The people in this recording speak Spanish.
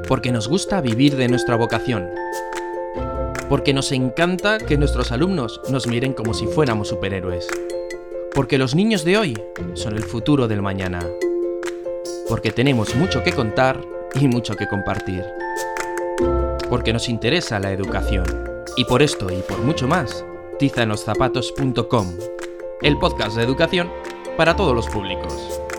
Porque nos gusta vivir de nuestra vocación. Porque nos encanta que nuestros alumnos nos miren como si fuéramos superhéroes. Porque los niños de hoy son el futuro del mañana. Porque tenemos mucho que contar y mucho que compartir. Porque nos interesa la educación. Y por esto y por mucho más, tizanoszapatos.com, el podcast de educación para todos los públicos.